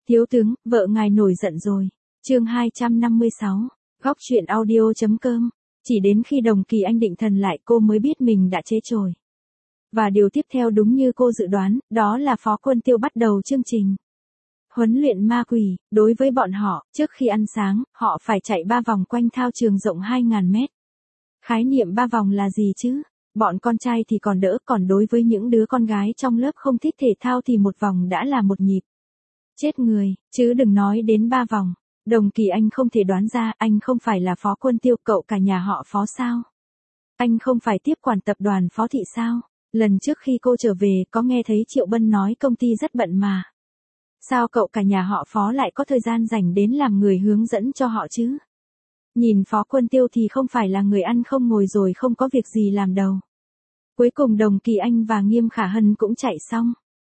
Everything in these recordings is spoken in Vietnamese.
Thiếu tướng, vợ ngài nổi giận rồi. Chương 256. Góc truyện audio.com. Chỉ đến khi Đồng Kỳ Anh định thần lại cô mới biết mình đã chế chồi. Và điều tiếp theo đúng như cô dự đoán, đó là Phó Quân Tiêu bắt đầu chương trình huấn luyện ma quỷ. Đối với bọn họ, trước khi ăn sáng, họ phải chạy 3 vòng quanh thao trường rộng 2.000 mét. Khái niệm 3 vòng là gì chứ? Bọn con trai thì còn đỡ, còn đối với những đứa con gái trong lớp không thích thể thao thì một vòng đã là một nhịp. Chết người, chứ đừng nói đến 3 vòng. Đồng Kỳ Anh không thể đoán ra, anh không phải là Phó Quân Tiêu, cậu cả nhà họ Phó sao? Anh không phải tiếp quản tập đoàn Phó Thị sao? Lần trước khi cô trở về có nghe thấy Triệu Bân nói công ty rất bận mà. Sao cậu cả nhà họ Phó lại có thời gian rảnh đến làm người hướng dẫn cho họ chứ? Nhìn Phó Quân Tiêu thì không phải là người ăn không ngồi rồi không có việc gì làm đâu. Cuối cùng Đồng Kỳ Anh và Nghiêm Khả Hân cũng chạy xong.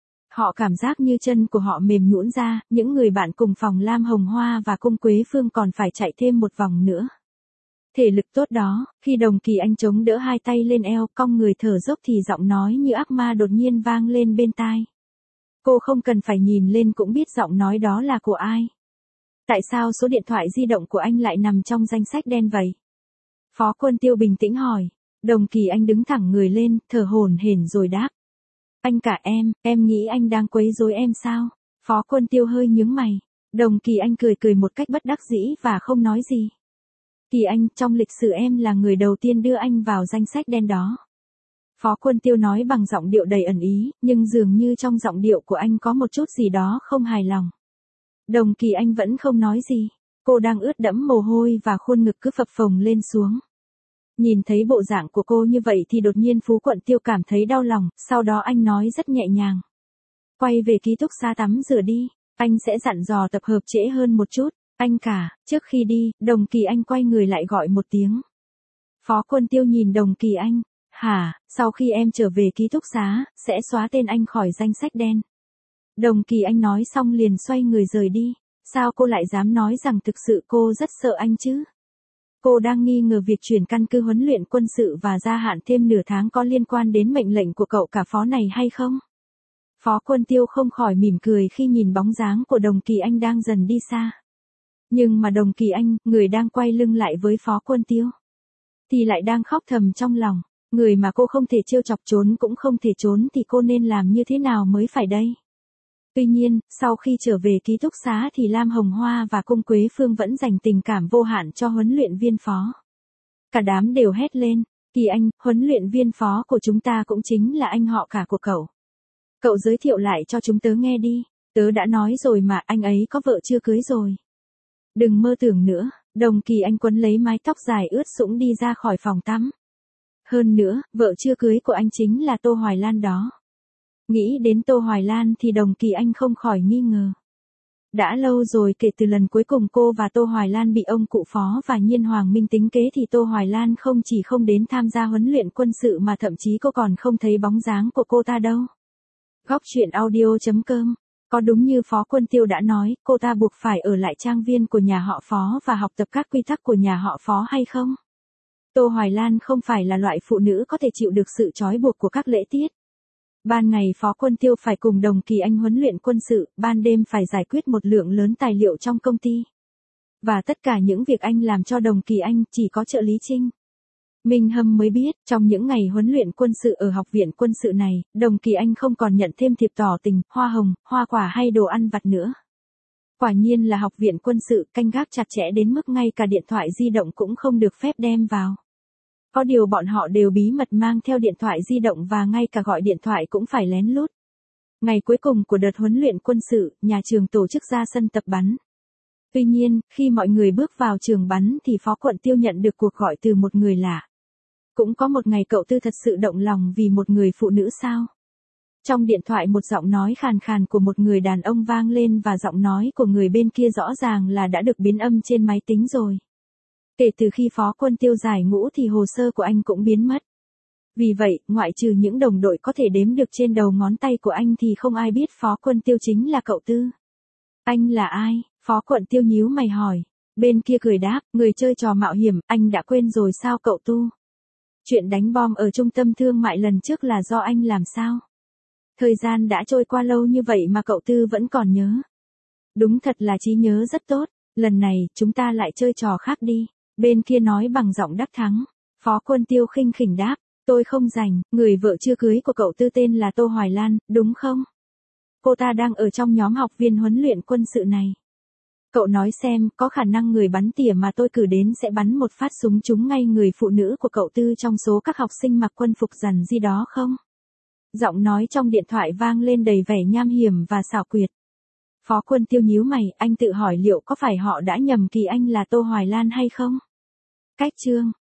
Họ cảm giác như chân của họ mềm nhũn ra, những người bạn cùng phòng Lam Hồng Hoa và Cung Quế Phương còn phải chạy thêm một vòng nữa. Thể lực tốt đó, khi Đồng Kỳ Anh chống đỡ hai tay lên eo, cong người thở dốc thì giọng nói như ác ma đột nhiên vang lên bên tai. Cô không cần phải nhìn lên cũng biết giọng nói đó là của ai. Tại sao số điện thoại di động của anh lại nằm trong danh sách đen vậy? Phó Quân Tiêu bình tĩnh hỏi. Đồng Kỳ Anh đứng thẳng người lên, thở hổn hển rồi đáp. Anh cả em nghĩ anh đang quấy rối em sao? Phó Quân Tiêu hơi nhướng mày. Đồng Kỳ Anh cười một cách bất đắc dĩ và không nói gì. Kỳ Anh, trong lịch sử em là người đầu tiên đưa anh vào danh sách đen đó. Phó Quân Tiêu nói bằng giọng điệu đầy ẩn ý, nhưng dường như trong giọng điệu của anh có một chút gì đó không hài lòng. Đồng Kỳ Anh vẫn không nói gì. Cô đang ướt đẫm mồ hôi và khuôn ngực cứ phập phồng lên xuống. Nhìn thấy bộ dạng của cô như vậy thì đột nhiên Phú Quận Tiêu cảm thấy đau lòng, sau đó anh nói rất nhẹ nhàng. Quay về ký túc xá tắm rửa đi, anh sẽ dặn dò tập hợp trễ hơn một chút. Anh cả, trước khi đi, Đồng Kỳ Anh quay người lại gọi một tiếng. Phó Quân Tiêu nhìn Đồng Kỳ Anh. Hả, sau khi em trở về ký túc xá, sẽ xóa tên anh khỏi danh sách đen. Đồng Kỳ Anh nói xong liền xoay người rời đi. Sao cô lại dám nói rằng thực sự cô rất sợ anh chứ? Cô đang nghi ngờ việc chuyển căn cứ huấn luyện quân sự và gia hạn thêm nửa tháng có liên quan đến mệnh lệnh của cậu cả Phó này hay không? Phó Quân Tiêu không khỏi mỉm cười khi nhìn bóng dáng của Đồng Kỳ Anh đang dần đi xa. Nhưng mà Đồng Kỳ Anh, người đang quay lưng lại với Phó Quân Tiêu, thì lại đang khóc thầm trong lòng. Người mà cô không thể trêu chọc trốn cũng không thể trốn thì cô nên làm như thế nào mới phải đây? Tuy nhiên, sau khi trở về ký túc xá thì Lam Hồng Hoa và Cung Quế Phương vẫn dành tình cảm vô hạn cho huấn luyện viên Phó. Cả đám đều hét lên, Kỳ Anh, huấn luyện viên Phó của chúng ta cũng chính là anh họ cả của cậu. Cậu giới thiệu lại cho chúng tớ nghe đi, tớ đã nói rồi mà anh ấy có vợ chưa cưới rồi. Đừng mơ tưởng nữa, Đồng Kỳ Anh quấn lấy mái tóc dài ướt sũng đi ra khỏi phòng tắm. Hơn nữa, vợ chưa cưới của anh chính là Tô Hoài Lan đó. Nghĩ đến Tô Hoài Lan thì Đồng Kỳ Anh không khỏi nghi ngờ. Đã lâu rồi kể từ lần cuối cùng cô và Tô Hoài Lan bị ông cụ Phó và Nhiên Hoàng Minh tính kế thì Tô Hoài Lan không chỉ không đến tham gia huấn luyện quân sự mà thậm chí cô còn không thấy bóng dáng của cô ta đâu. Góc truyện audio.com. Có đúng như Phó Quân Tiêu đã nói, cô ta buộc phải ở lại trang viên của nhà họ Phó và học tập các quy tắc của nhà họ Phó hay không? Tô Hoài Lan không phải là loại phụ nữ có thể chịu được sự trói buộc của các lễ tiết. Ban ngày Phó Quân Tiêu phải cùng Đồng Kỳ Anh huấn luyện quân sự, ban đêm phải giải quyết một lượng lớn tài liệu trong công ty. Và tất cả những việc anh làm cho Đồng Kỳ Anh chỉ có trợ lý Trinh Minh Hâm mới biết, trong những ngày huấn luyện quân sự ở học viện quân sự này, Đồng Kỳ Anh không còn nhận thêm thiệp tỏ tình, hoa hồng, hoa quả hay đồ ăn vặt nữa. Quả nhiên là học viện quân sự canh gác chặt chẽ đến mức ngay cả điện thoại di động cũng không được phép đem vào. Có điều bọn họ đều bí mật mang theo điện thoại di động và ngay cả gọi điện thoại cũng phải lén lút. Ngày cuối cùng của đợt huấn luyện quân sự, nhà trường tổ chức ra sân tập bắn. Tuy nhiên, khi mọi người bước vào trường bắn thì Phó Quận Tiêu nhận được cuộc gọi từ một người lạ. Cũng có một ngày cậu Tư thật sự động lòng vì một người phụ nữ sao? Trong điện thoại một giọng nói khàn khàn của một người đàn ông vang lên và giọng nói của người bên kia rõ ràng là đã được biến âm trên máy tính rồi. Kể từ khi Phó Quân Tiêu giải ngũ thì hồ sơ của anh cũng biến mất. Vì vậy, ngoại trừ những đồng đội có thể đếm được trên đầu ngón tay của anh thì không ai biết Phó Quân Tiêu chính là cậu Tư. Anh là ai? Phó Quận Tiêu nhíu mày hỏi. Bên kia cười đáp, người chơi trò mạo hiểm, anh đã quên rồi sao cậu Tu? Chuyện đánh bom ở trung tâm thương mại lần trước là do anh làm sao? Thời gian đã trôi qua lâu như vậy mà cậu Tư vẫn còn nhớ. Đúng thật là trí nhớ rất tốt, lần này chúng ta lại chơi trò khác đi. Bên kia nói bằng giọng đắc thắng. Phó Quân Tiêu khinh khỉnh đáp, tôi không rảnh, người vợ chưa cưới của cậu Tư tên là Tô Hoài Lan, đúng không? Cô ta đang ở trong nhóm học viên huấn luyện quân sự này. Cậu nói xem, có khả năng người bắn tỉa mà tôi cử đến sẽ bắn một phát súng trúng ngay người phụ nữ của cậu Tư trong số các học sinh mặc quân phục rằn gì đó không? Giọng nói trong điện thoại vang lên đầy vẻ nham hiểm và xảo quyệt. Phó Quân Tiêu nhíu mày, anh tự hỏi liệu có phải họ đã nhầm kỳ anh là Tô Hoài Lan hay không? Cách chương